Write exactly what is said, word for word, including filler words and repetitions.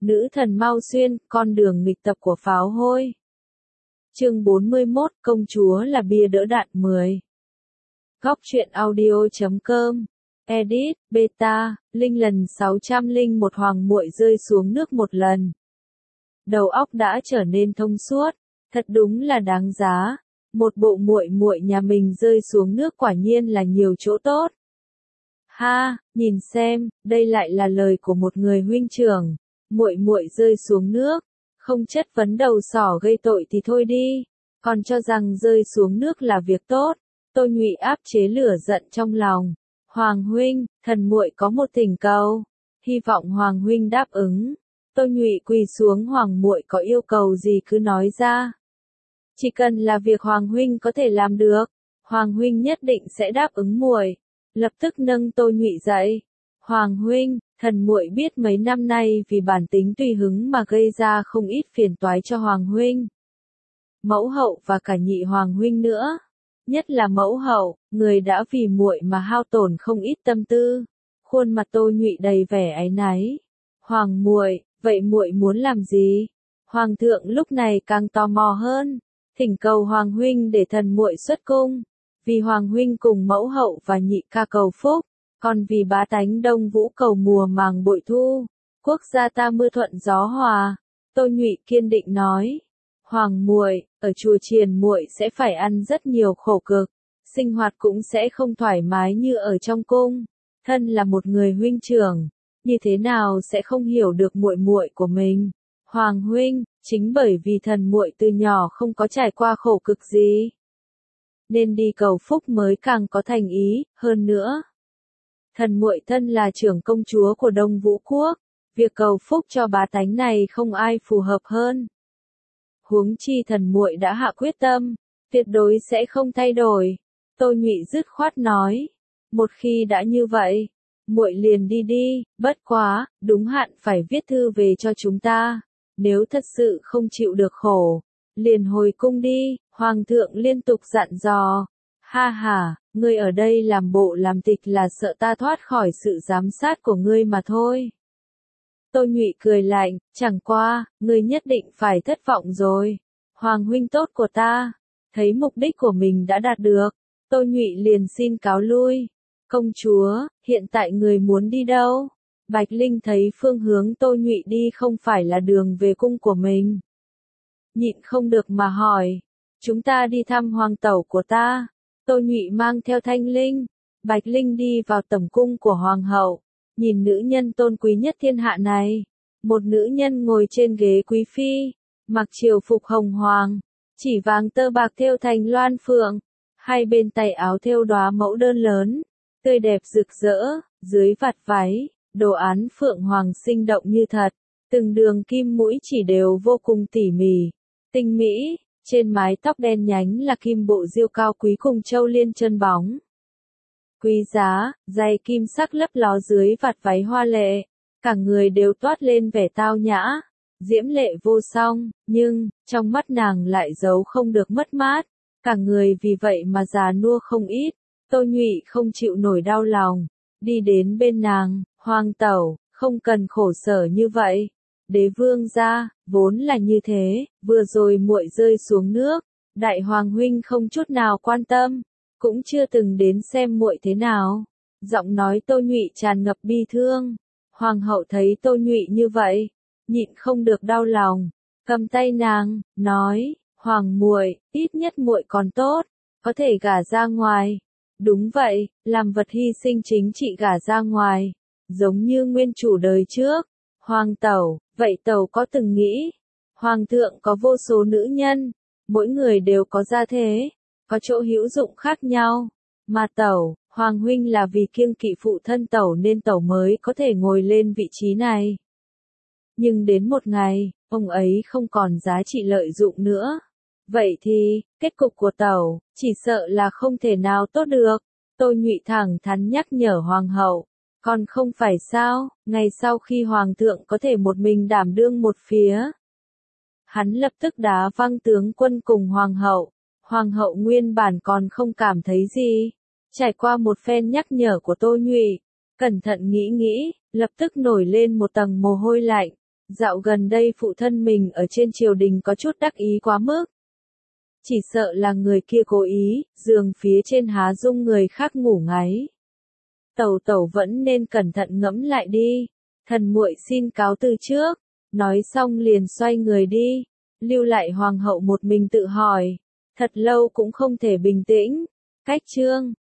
Nữ thần Mao Xuyên, con đường nghịch tập của pháo hôi. Chương bốn mươi mốt, công chúa là bia đỡ đạn mười. Góc truyện audio chấm com. Edit, beta, linh lần sáu trăm lẻ một hoàng muội rơi xuống nước một lần. Đầu óc đã trở nên thông suốt, thật đúng là đáng giá. Một bộ muội muội nhà mình rơi xuống nước quả nhiên là nhiều chỗ tốt. Ha, nhìn xem, đây lại là lời của một người huynh trưởng. Muội muội rơi xuống nước, không chất vấn đầu sỏ gây tội thì thôi đi, còn cho rằng rơi xuống nước là việc tốt. Tô Nhụy áp chế lửa giận trong lòng. Hoàng huynh, thần muội có một thỉnh cầu, hy vọng hoàng huynh đáp ứng. Tô Nhụy quỳ xuống, hoàng muội có yêu cầu gì cứ nói ra. Chỉ cần là việc hoàng huynh có thể làm được, hoàng huynh nhất định sẽ đáp ứng muội. Lập tức nâng Tô Nhụy dậy. Hoàng huynh, thần muội biết mấy năm nay vì bản tính tùy hứng mà gây ra không ít phiền toái cho hoàng huynh, mẫu hậu và cả nhị hoàng huynh nữa. Nhất là mẫu hậu, người đã vì muội mà hao tổn không ít tâm tư. Khuôn mặt Tô Nhụy đầy vẻ áy náy. Hoàng muội, vậy muội muốn làm gì? Hoàng thượng lúc này càng tò mò hơn, thỉnh cầu hoàng huynh để thần muội xuất cung, vì hoàng huynh cùng mẫu hậu và nhị ca cầu phúc, còn vì bá tánh Đông Vũ cầu mùa màng bội thu, quốc gia ta mưa thuận gió hòa. Tô Nhụy kiên định nói. Hoàng muội, ở chùa chiền muội sẽ phải ăn rất nhiều khổ cực, sinh hoạt cũng sẽ không thoải mái như ở trong cung. Thân là một người huynh trưởng, như thế nào sẽ không hiểu được muội muội của mình? Hoàng huynh, chính bởi vì thần muội từ nhỏ không có trải qua khổ cực gì, nên đi cầu phúc mới càng có thành ý. Hơn nữa, thần muội thân là trưởng công chúa của Đông Vũ quốc, việc cầu phúc cho bá tánh này không ai phù hợp hơn. Huống chi thần muội đã hạ quyết tâm, tuyệt đối sẽ không thay đổi. Tô Nhụy dứt khoát nói. Một khi đã như vậy, muội liền đi đi, bất quá, đúng hạn phải viết thư về cho chúng ta. Nếu thật sự không chịu được khổ, liền hồi cung đi. Hoàng thượng liên tục dặn dò. Ha ha, ngươi ở đây làm bộ làm tịch là sợ ta thoát khỏi sự giám sát của ngươi mà thôi. Tô Nhụy cười lạnh, chẳng qua, ngươi nhất định phải thất vọng rồi. Hoàng huynh tốt của ta, thấy mục đích của mình đã đạt được, Tô Nhụy liền xin cáo lui. Công chúa, hiện tại người muốn đi đâu? Bạch Linh thấy phương hướng Tô Nhụy đi không phải là đường về cung của mình, nhịn không được mà hỏi. Chúng ta đi thăm hoàng tẩu của ta. Tô Nhụy mang theo Thanh Linh, Bạch Linh đi vào tẩm cung của hoàng hậu. Nhìn nữ nhân tôn quý nhất thiên hạ này, một nữ nhân ngồi trên ghế quý phi, mặc triều phục hồng hoàng, chỉ vàng tơ bạc thêu thành loan phượng, hai bên tay áo thêu đóa mẫu đơn lớn, tươi đẹp rực rỡ, dưới vạt váy, đồ án phượng hoàng sinh động như thật, từng đường kim mũi chỉ đều vô cùng tỉ mỉ, tinh mỹ, trên mái tóc đen nhánh là kim bộ diêu cao quý cùng châu liên chân bóng quý giá, giày kim sắc lấp ló dưới vạt váy hoa lệ, cả người đều toát lên vẻ tao nhã, diễm lệ vô song, nhưng, trong mắt nàng lại giấu không được mất mát, cả người vì vậy mà già nua không ít. Tô Nhụy không chịu nổi đau lòng, đi đến bên nàng. Hoàng tẩu, không cần khổ sở như vậy. Đế vương gia, vốn là như thế, vừa rồi muội rơi xuống nước, đại hoàng huynh không chút nào quan tâm, cũng chưa từng đến xem muội thế nào. Giọng nói Tô Nhụy tràn ngập bi thương. Hoàng hậu thấy Tô Nhụy như vậy, nhịn không được đau lòng, cầm tay nàng, nói, hoàng muội, ít nhất muội còn tốt, có thể gả ra ngoài. Đúng vậy, làm vật hy sinh chính trị gả ra ngoài, giống như nguyên chủ đời trước. Hoàng tẩu, vậy tẩu có từng nghĩ, hoàng thượng có vô số nữ nhân, mỗi người đều có gia thế, có chỗ hữu dụng khác nhau, mà tẩu, hoàng huynh là vì kiêng kỵ phụ thân tẩu nên tẩu mới có thể ngồi lên vị trí này. Nhưng đến một ngày, ông ấy không còn giá trị lợi dụng nữa. Vậy thì, kết cục của tẩu, chỉ sợ là không thể nào tốt được. Tô Nhụy thẳng thắn nhắc nhở hoàng hậu. Còn không phải sao, ngày sau khi hoàng thượng có thể một mình đảm đương một phía, hắn lập tức đá văng tướng quân cùng hoàng hậu. Hoàng hậu nguyên bản còn không cảm thấy gì, trải qua một phen nhắc nhở của Tô Nhụy, cẩn thận nghĩ nghĩ, lập tức nổi lên một tầng mồ hôi lạnh. Dạo gần đây phụ thân mình ở trên triều đình có chút đắc ý quá mức. Chỉ sợ là người kia cố ý, giường phía trên há dung người khác ngủ ngáy. Tẩu tẩu vẫn nên cẩn thận ngẫm lại đi. Thần muội xin cáo từ trước. Nói xong liền xoay người đi. Lưu lại hoàng hậu một mình tự hỏi. Thật lâu cũng không thể bình tĩnh. Cách chương